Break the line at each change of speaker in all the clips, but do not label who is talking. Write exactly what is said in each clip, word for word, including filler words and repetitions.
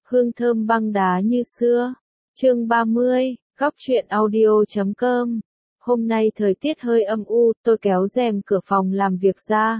hương thơm băng đá như xưa. Chương ba mươi, góc truyện audio chấm com. Hôm nay thời tiết hơi âm u, tôi kéo rèm cửa phòng làm việc ra.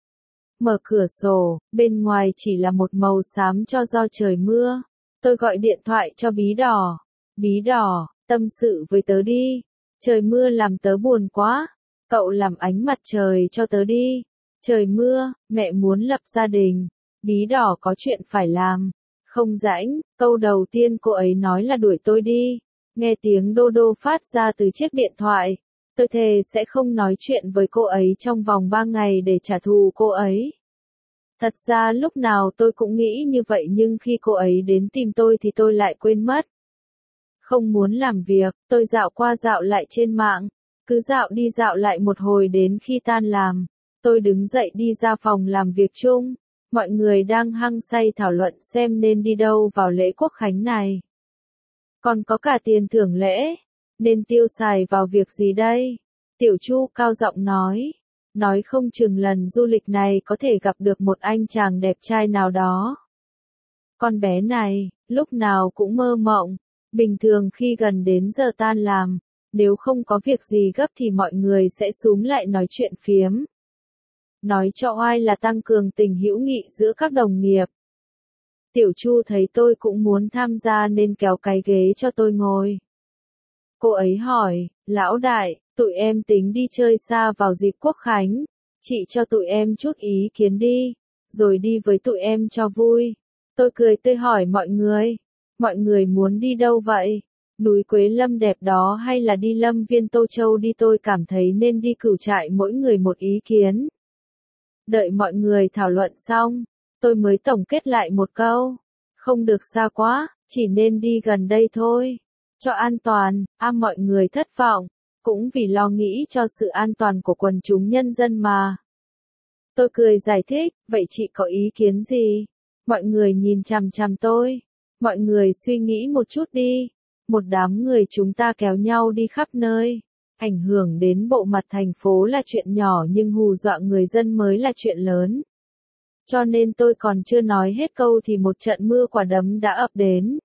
Mở cửa sổ, bên ngoài chỉ là một màu xám cho do trời mưa. Tôi gọi điện thoại cho Bí Đỏ. Bí Đỏ, tâm sự với tớ đi. Trời mưa làm tớ buồn quá. Cậu làm ánh mặt trời cho tớ đi. Trời mưa, mẹ muốn lập gia đình. Bí Đỏ có chuyện phải làm. Không rãnh, câu đầu tiên cô ấy nói là đuổi tôi đi. Nghe tiếng đô đô phát ra từ chiếc điện thoại. Tôi thề sẽ không nói chuyện với cô ấy trong vòng ba ngày để trả thù cô ấy. Thật ra lúc nào tôi cũng nghĩ như vậy nhưng khi cô ấy đến tìm tôi thì tôi lại quên mất. Không muốn làm việc, tôi dạo qua dạo lại trên mạng. Cứ dạo đi dạo lại một hồi đến khi tan làm. Tôi đứng dậy đi ra phòng làm việc chung. Mọi người đang hăng say thảo luận xem nên đi đâu vào lễ Quốc khánh này. Còn có cả tiền thưởng lễ. Nên tiêu xài vào việc gì đây? Tiểu Chu cao giọng nói. Nói không chừng lần du lịch này có thể gặp được một anh chàng đẹp trai nào đó. Con bé này, lúc nào cũng mơ mộng. Bình thường khi gần đến giờ tan làm, nếu không có việc gì gấp thì mọi người sẽ xúm lại nói chuyện phiếm. Nói cho oai là tăng cường tình hữu nghị giữa các đồng nghiệp. Tiểu Chu thấy tôi cũng muốn tham gia nên kéo cái ghế cho tôi ngồi. Cô ấy hỏi, lão đại, tụi em tính đi chơi xa vào dịp Quốc khánh. Chị cho tụi em chút ý kiến đi, rồi đi với tụi em cho vui. Tôi cười tươi hỏi mọi người, mọi người muốn đi đâu vậy? Núi Quế Lâm đẹp đó hay là đi Lâm Viên Tô Châu đi? Tôi cảm thấy nên đi Cửu Trại, mỗi người một ý kiến. Đợi mọi người thảo luận xong, tôi mới tổng kết lại một câu. Không được xa quá, chỉ nên đi gần đây thôi. Cho an toàn, à mọi người thất vọng, cũng vì lo nghĩ cho sự an toàn của quần chúng nhân dân mà. Tôi cười giải thích, vậy chị có ý kiến gì? Mọi người nhìn chằm chằm tôi. Mọi người suy nghĩ một chút đi. Một đám người chúng ta kéo nhau đi khắp nơi. Ảnh hưởng đến bộ mặt thành phố là chuyện nhỏ nhưng hù dọa người dân mới là chuyện lớn. Cho nên tôi còn chưa nói hết câu thì một trận mưa quả đấm đã ập đến.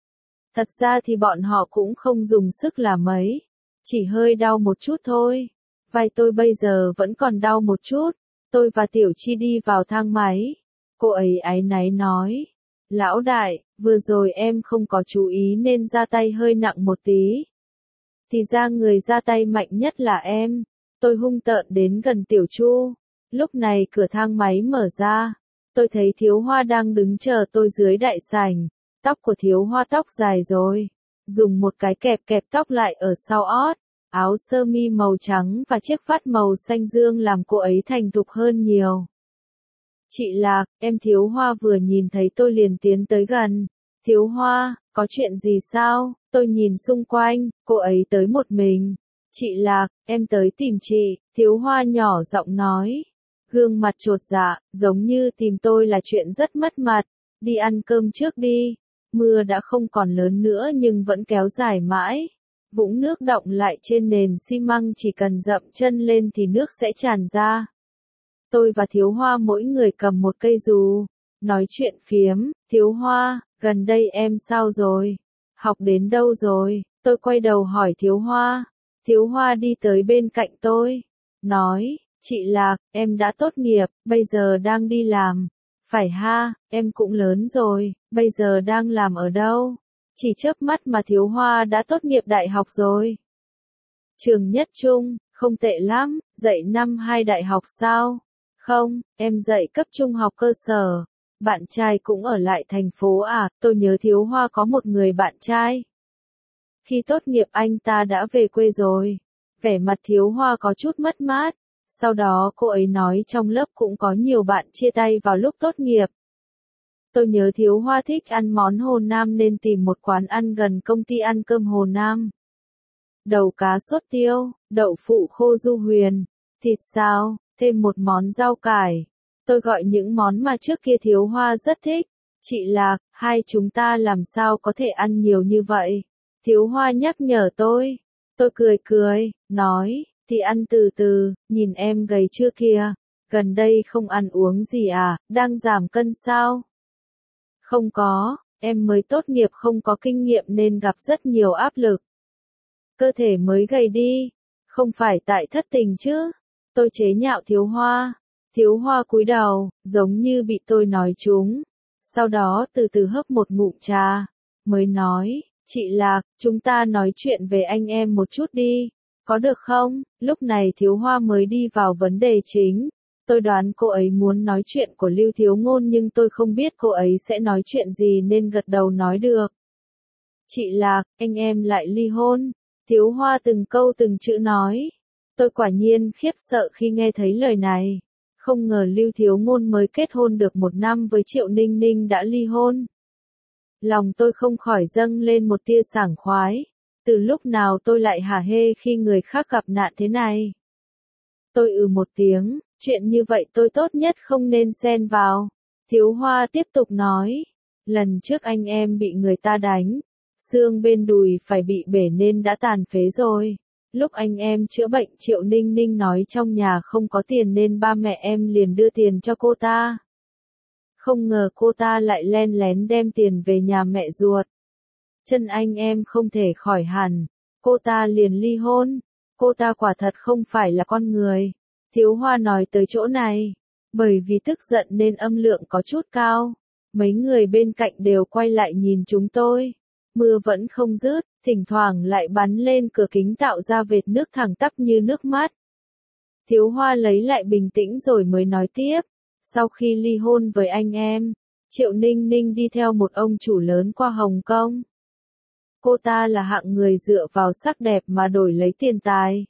Thật ra thì bọn họ cũng không dùng sức là mấy. Chỉ hơi đau một chút thôi. Vai tôi bây giờ vẫn còn đau một chút. Tôi và Tiểu Chi đi vào thang máy. Cô ấy áy náy nói. Lão đại, vừa rồi em không có chú ý nên ra tay hơi nặng một tí. Thì ra người ra tay mạnh nhất là em. Tôi hung tợn đến gần Tiểu Chu. Lúc này cửa thang máy mở ra. Tôi thấy Thiếu Hoa đang đứng chờ tôi dưới đại sảnh. Tóc của Thiếu Hoa tóc dài rồi. Dùng một cái kẹp kẹp tóc lại ở sau ót. Áo sơ mi màu trắng và chiếc vắt màu xanh dương làm cô ấy thành thục hơn nhiều. Chị Lạc, em Thiếu Hoa vừa nhìn thấy tôi liền tiến tới gần. Thiếu Hoa, có chuyện gì sao? Tôi nhìn xung quanh, cô ấy tới một mình. Chị Lạc, em tới tìm chị, Thiếu Hoa nhỏ giọng nói. Gương mặt chột dạ, giống như tìm tôi là chuyện rất mất mặt. Đi ăn cơm trước đi. Mưa đã không còn lớn nữa nhưng vẫn kéo dài mãi. Vũng nước đọng lại trên nền xi măng, chỉ cần dậm chân lên thì nước sẽ tràn ra. Tôi và Thiếu Hoa mỗi người cầm một cây dù. Nói chuyện phiếm, Thiếu Hoa, gần đây em sao rồi? Học đến đâu rồi? Tôi quay đầu hỏi Thiếu Hoa. Thiếu Hoa đi tới bên cạnh tôi. Nói, chị Lạc, em đã tốt nghiệp, bây giờ đang đi làm. Phải ha, em cũng lớn rồi, bây giờ đang làm ở đâu? Chỉ chớp mắt mà Thiếu Hoa đã tốt nghiệp đại học rồi. Trường Nhất Trung, không tệ lắm, dạy năm hai đại học sao? Không, em dạy cấp trung học cơ sở. Bạn trai cũng ở lại thành phố à? Tôi nhớ Thiếu Hoa có một người bạn trai. Khi tốt nghiệp anh ta đã về quê rồi. Vẻ mặt Thiếu Hoa có chút mất mát. Sau đó cô ấy nói trong lớp cũng có nhiều bạn chia tay vào lúc tốt nghiệp. Tôi nhớ Thiếu Hoa thích ăn món Hồ Nam nên tìm một quán ăn gần công ty ăn cơm Hồ Nam. Đầu cá sốt tiêu, đậu phụ khô du huyền, thịt xào, thêm một món rau cải. Tôi gọi những món mà trước kia Thiếu Hoa rất thích. Chị Lạc, hai chúng ta làm sao có thể ăn nhiều như vậy? Thiếu Hoa nhắc nhở tôi. Tôi cười cười, nói, thì ăn từ từ, nhìn em gầy chưa kìa. Gần đây không ăn uống gì à, đang giảm cân sao? Không có, em mới tốt nghiệp không có kinh nghiệm nên gặp rất nhiều áp lực. Cơ thể mới gầy đi, không phải tại thất tình chứ. Tôi chế nhạo Thiếu Hoa. Thiếu Hoa cúi đầu, giống như bị tôi nói trúng. Sau đó từ từ hấp một ngụm trà, mới nói, chị Lạc, chúng ta nói chuyện về anh em một chút đi, có được không? Lúc này Thiếu Hoa mới đi vào vấn đề chính. Tôi đoán cô ấy muốn nói chuyện của Lưu Thiếu Ngôn nhưng tôi không biết cô ấy sẽ nói chuyện gì nên gật đầu nói được. Chị Lạc, anh em lại ly hôn. Thiếu Hoa từng câu từng chữ nói. Tôi quả nhiên khiếp sợ khi nghe thấy lời này. Không ngờ Lưu Thiếu Ngôn mới kết hôn được một năm với Triệu Ninh Ninh đã ly hôn. Lòng tôi không khỏi dâng lên một tia sảng khoái. Từ lúc nào tôi lại hả hê khi người khác gặp nạn thế này? Tôi ừ một tiếng, chuyện như vậy tôi tốt nhất không nên xen vào. Thiếu Hoa tiếp tục nói, lần trước anh em bị người ta đánh, xương bên đùi phải bị bể nên đã tàn phế rồi. Lúc anh em chữa bệnh Triệu Ninh Ninh nói trong nhà không có tiền nên ba mẹ em liền đưa tiền cho cô ta. Không ngờ cô ta lại len lén đem tiền về nhà mẹ ruột. Chân anh em không thể khỏi hẳn, cô ta liền ly hôn. Cô ta quả thật không phải là con người. Thiếu Hoa nói tới chỗ này, bởi vì tức giận nên âm lượng có chút cao. Mấy người bên cạnh đều quay lại nhìn chúng tôi. Mưa vẫn không dứt, thỉnh thoảng lại bắn lên cửa kính tạo ra vệt nước thẳng tắp như nước mắt. Thiếu Hoa lấy lại bình tĩnh rồi mới nói tiếp. Sau khi ly hôn với anh em, Triệu Ninh Ninh đi theo một ông chủ lớn qua Hồng Kông. Cô ta là hạng người dựa vào sắc đẹp mà đổi lấy tiền tài.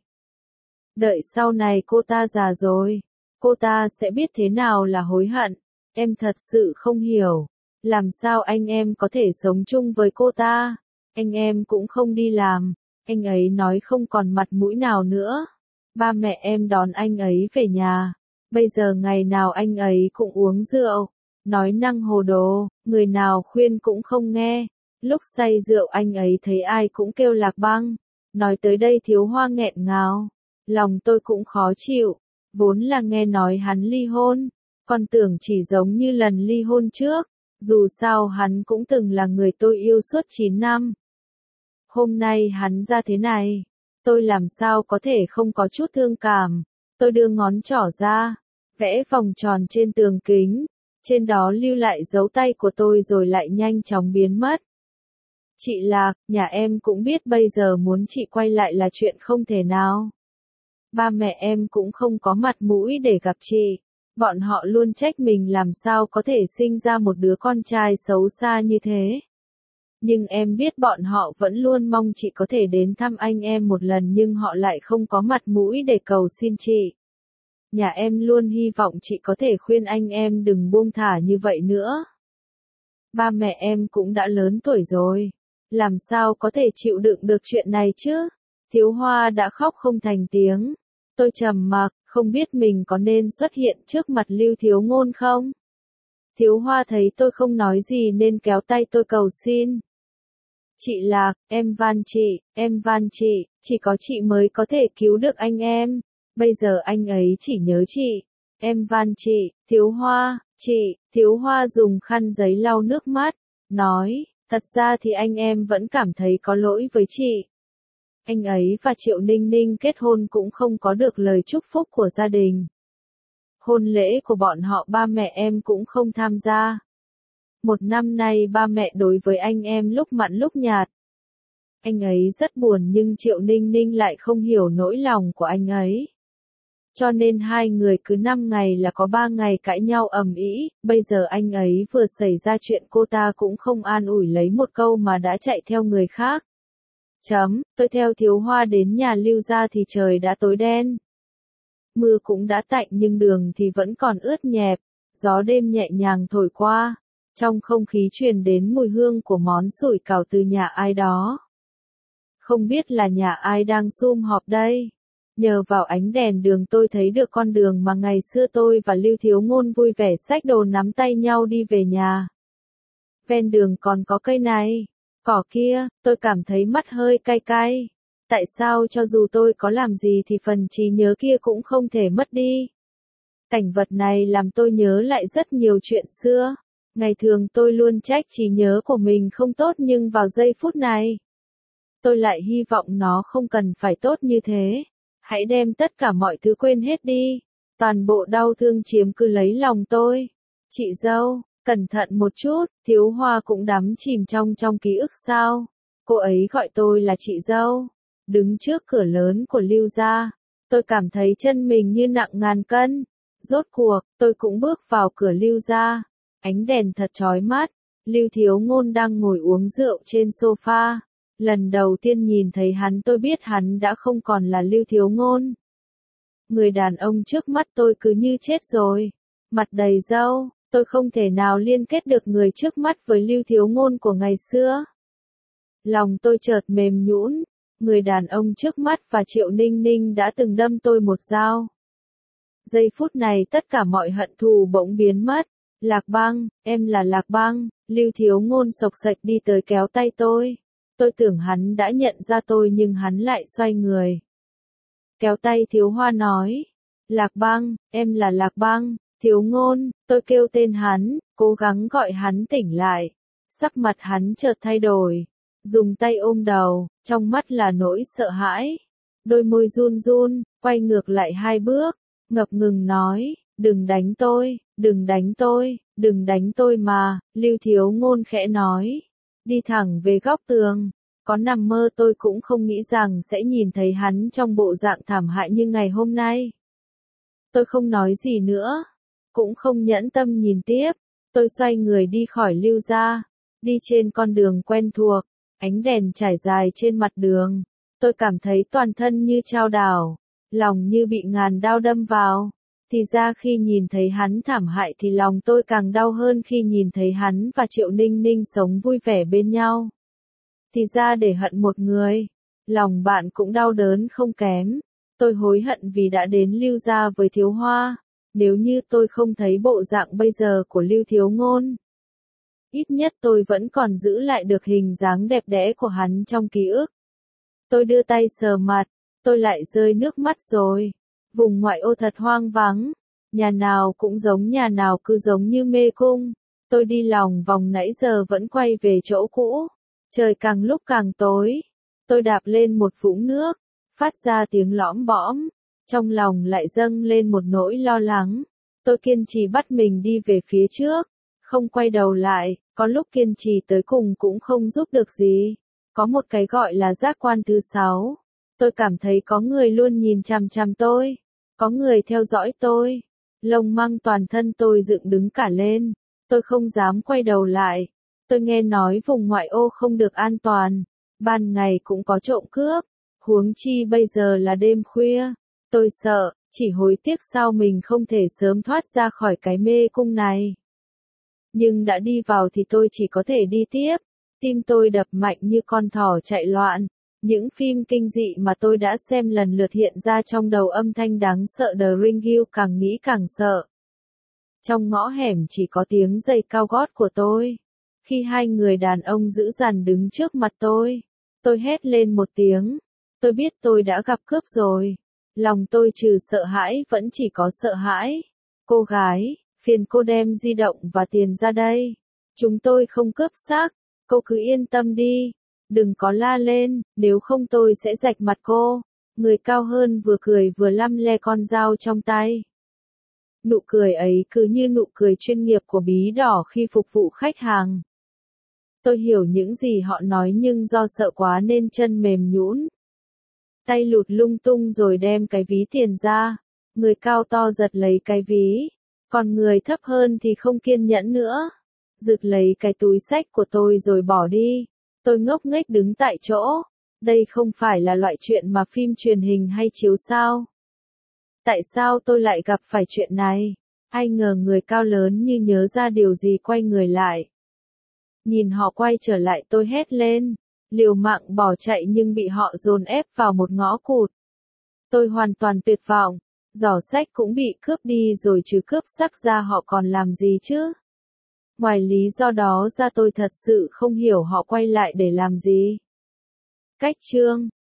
Đợi sau này cô ta già rồi, cô ta sẽ biết thế nào là hối hận. Em thật sự không hiểu, làm sao anh em có thể sống chung với cô ta. Anh em cũng không đi làm, anh ấy nói không còn mặt mũi nào nữa. Ba mẹ em đón anh ấy về nhà, bây giờ ngày nào anh ấy cũng uống rượu, nói năng hồ đồ, người nào khuyên cũng không nghe. Lúc say rượu anh ấy thấy ai cũng kêu Lạc Băng. Nói tới đây Thiếu Hoa nghẹn ngào. Lòng tôi cũng khó chịu, vốn là nghe nói hắn ly hôn, còn tưởng chỉ giống như lần ly hôn trước, dù sao hắn cũng từng là người tôi yêu suốt chín năm. Hôm nay hắn ra thế này, tôi làm sao có thể không có chút thương cảm. Tôi đưa ngón trỏ ra, vẽ vòng tròn trên tường kính, trên đó lưu lại dấu tay của tôi rồi lại nhanh chóng biến mất. Chị Lạc, nhà em cũng biết bây giờ muốn chị quay lại là chuyện không thể nào. Ba mẹ em cũng không có mặt mũi để gặp chị. Bọn họ luôn trách mình làm sao có thể sinh ra một đứa con trai xấu xa như thế. Nhưng em biết bọn họ vẫn luôn mong chị có thể đến thăm anh em một lần nhưng họ lại không có mặt mũi để cầu xin chị. Nhà em luôn hy vọng chị có thể khuyên anh em đừng buông thả như vậy nữa. Ba mẹ em cũng đã lớn tuổi rồi, làm sao có thể chịu đựng được chuyện này chứ? Thiếu Hoa đã khóc không thành tiếng. Tôi trầm mặc, không biết mình có nên xuất hiện trước mặt Lưu Thiếu Ngôn không? Thiếu Hoa thấy tôi không nói gì nên kéo tay tôi cầu xin. Chị Lạc, em van chị, em van chị, chỉ có chị mới có thể cứu được anh em. Bây giờ anh ấy chỉ nhớ chị. Em van chị, Thiếu Hoa, chị. Thiếu Hoa dùng khăn giấy lau nước mắt, nói, thật ra thì anh em vẫn cảm thấy có lỗi với chị. Anh ấy và Triệu Ninh Ninh kết hôn cũng không có được lời chúc phúc của gia đình. Hôn lễ của bọn họ ba mẹ em cũng không tham gia. Một năm nay ba mẹ đối với anh em lúc mặn lúc nhạt. Anh ấy rất buồn nhưng Triệu Ninh Ninh lại không hiểu nỗi lòng của anh ấy. Cho nên hai người cứ năm ngày là có ba ngày cãi nhau ầm ĩ. Bây giờ anh ấy vừa xảy ra chuyện cô ta cũng không an ủi lấy một câu mà đã chạy theo người khác. Chấm, tôi theo Thiếu Hoa đến nhà Lưu gia thì trời đã tối đen. Mưa cũng đã tạnh nhưng đường thì vẫn còn ướt nhẹp, gió đêm nhẹ nhàng thổi qua, trong không khí truyền đến mùi hương của món sủi cảo từ nhà ai đó. Không biết là nhà ai đang sum họp đây. Nhờ vào ánh đèn đường tôi thấy được con đường mà ngày xưa tôi và Lưu Thiếu Ngôn vui vẻ xách đồ nắm tay nhau đi về nhà. Ven đường còn có cây này, cỏ kia, tôi cảm thấy mắt hơi cay cay. Tại sao cho dù tôi có làm gì thì phần trí nhớ kia cũng không thể mất đi. Cảnh vật này làm tôi nhớ lại rất nhiều chuyện xưa. Ngày thường tôi luôn trách trí nhớ của mình không tốt nhưng vào giây phút này, tôi lại hy vọng nó không cần phải tốt như thế. Hãy đem tất cả mọi thứ quên hết đi. Toàn bộ đau thương chiếm cứ lấy lòng tôi. Chị dâu, cẩn thận một chút, Thiếu Hoa cũng đắm chìm trong trong ký ức sao. Cô ấy gọi tôi là chị dâu. Đứng trước cửa lớn của Lưu gia, tôi cảm thấy chân mình như nặng ngàn cân. Rốt cuộc, tôi cũng bước vào cửa Lưu gia. Ánh đèn thật chói mắt. Lưu Thiếu Ngôn đang ngồi uống rượu trên sofa. Lần đầu tiên nhìn thấy hắn tôi biết hắn đã không còn là Lưu Thiếu Ngôn. Người đàn ông trước mắt tôi cứ như chết rồi. Mặt đầy râu, tôi không thể nào liên kết được người trước mắt với Lưu Thiếu Ngôn của ngày xưa. Lòng tôi chợt mềm nhũn, người đàn ông trước mắt và Triệu Ninh Ninh đã từng đâm tôi một dao. Giây phút này tất cả mọi hận thù bỗng biến mất. Lạc Băng, em là Lạc Băng, Lưu Thiếu Ngôn sộc sạch đi tới kéo tay tôi. Tôi tưởng hắn đã nhận ra tôi nhưng hắn lại xoay người. Kéo tay Thiếu Hoa nói. Lạc Băng, em là Lạc Băng, Thiếu Ngôn, tôi kêu tên hắn, cố gắng gọi hắn tỉnh lại. Sắc mặt hắn chợt thay đổi. Dùng tay ôm đầu, trong mắt là nỗi sợ hãi. Đôi môi run run, quay ngược lại hai bước, ngập ngừng nói, đừng đánh tôi, đừng đánh tôi, đừng đánh tôi mà, Lưu Thiếu Ngôn khẽ nói. Đi thẳng về góc tường. Có nằm mơ tôi cũng không nghĩ rằng sẽ nhìn thấy hắn trong bộ dạng thảm hại như ngày hôm nay. Tôi không nói gì nữa, cũng không nhẫn tâm nhìn tiếp. Tôi xoay người đi khỏi Lưu gia, đi trên con đường quen thuộc, ánh đèn trải dài trên mặt đường. Tôi cảm thấy toàn thân như chao đảo, lòng như bị ngàn đao đâm vào. Thì ra khi nhìn thấy hắn thảm hại thì lòng tôi càng đau hơn khi nhìn thấy hắn và Triệu Ninh Ninh sống vui vẻ bên nhau. Thì ra để hận một người, lòng bạn cũng đau đớn không kém. Tôi hối hận vì đã đến Lưu gia với Thiếu Hoa. Nếu như tôi không thấy bộ dạng bây giờ của Lưu Thiếu Ngôn, ít nhất tôi vẫn còn giữ lại được hình dáng đẹp đẽ của hắn trong ký ức. Tôi đưa tay sờ mặt, tôi lại rơi nước mắt rồi. Vùng ngoại ô thật hoang vắng, nhà nào cũng giống nhà nào cứ giống như mê cung. Tôi đi lòng vòng nãy giờ vẫn quay về chỗ cũ. Trời càng lúc càng tối, tôi đạp lên một vũng nước, phát ra tiếng lõm bõm, trong lòng lại dâng lên một nỗi lo lắng. Tôi kiên trì bắt mình đi về phía trước, không quay đầu lại, có lúc kiên trì tới cùng cũng không giúp được gì. Có một cái gọi là giác quan thứ sáu. Tôi cảm thấy có người luôn nhìn chằm chằm tôi, có người theo dõi tôi. Lông măng toàn thân tôi dựng đứng cả lên, tôi không dám quay đầu lại. Tôi nghe nói vùng ngoại ô không được an toàn, ban ngày cũng có trộm cướp, huống chi bây giờ là đêm khuya. Tôi sợ, chỉ hối tiếc sao mình không thể sớm thoát ra khỏi cái mê cung này. Nhưng đã đi vào thì tôi chỉ có thể đi tiếp. Tim tôi đập mạnh như con thỏ chạy loạn. Những phim kinh dị mà tôi đã xem lần lượt hiện ra trong đầu, âm thanh đáng sợ The Ring Hill, càng nghĩ càng sợ. Trong ngõ hẻm chỉ có tiếng giày cao gót của tôi. Khi hai người đàn ông dữ dằn đứng trước mặt tôi, tôi hét lên một tiếng. Tôi biết tôi đã gặp cướp rồi. Lòng tôi trừ sợ hãi vẫn chỉ có sợ hãi. Cô gái, phiền cô đem di động và tiền ra đây. Chúng tôi không cướp xác, cô cứ yên tâm đi. Đừng có la lên, nếu không tôi sẽ rạch mặt cô. Người cao hơn vừa cười vừa lăm le con dao trong tay. Nụ cười ấy cứ như nụ cười chuyên nghiệp của bí đỏ khi phục vụ khách hàng. Tôi hiểu những gì họ nói nhưng do sợ quá nên chân mềm nhũn. Tay lụt lung tung rồi đem cái ví tiền ra. Người cao to giật lấy cái ví. Còn người thấp hơn thì không kiên nhẫn nữa. Giật lấy cái túi xách của tôi rồi bỏ đi. Tôi ngốc nghếch đứng tại chỗ. Đây không phải là loại chuyện mà phim truyền hình hay chiếu sao? Tại sao tôi lại gặp phải chuyện này? Ai ngờ người cao lớn như nhớ ra điều gì quay người lại. Nhìn họ quay trở lại tôi hét lên. Liều mạng bỏ chạy nhưng bị họ dồn ép vào một ngõ cụt. Tôi hoàn toàn tuyệt vọng. Giỏ xách cũng bị cướp đi rồi, trừ cướp xác ra họ còn làm gì chứ? Ngoài lý do đó ra tôi thật sự không hiểu họ quay lại để làm gì. Cách chương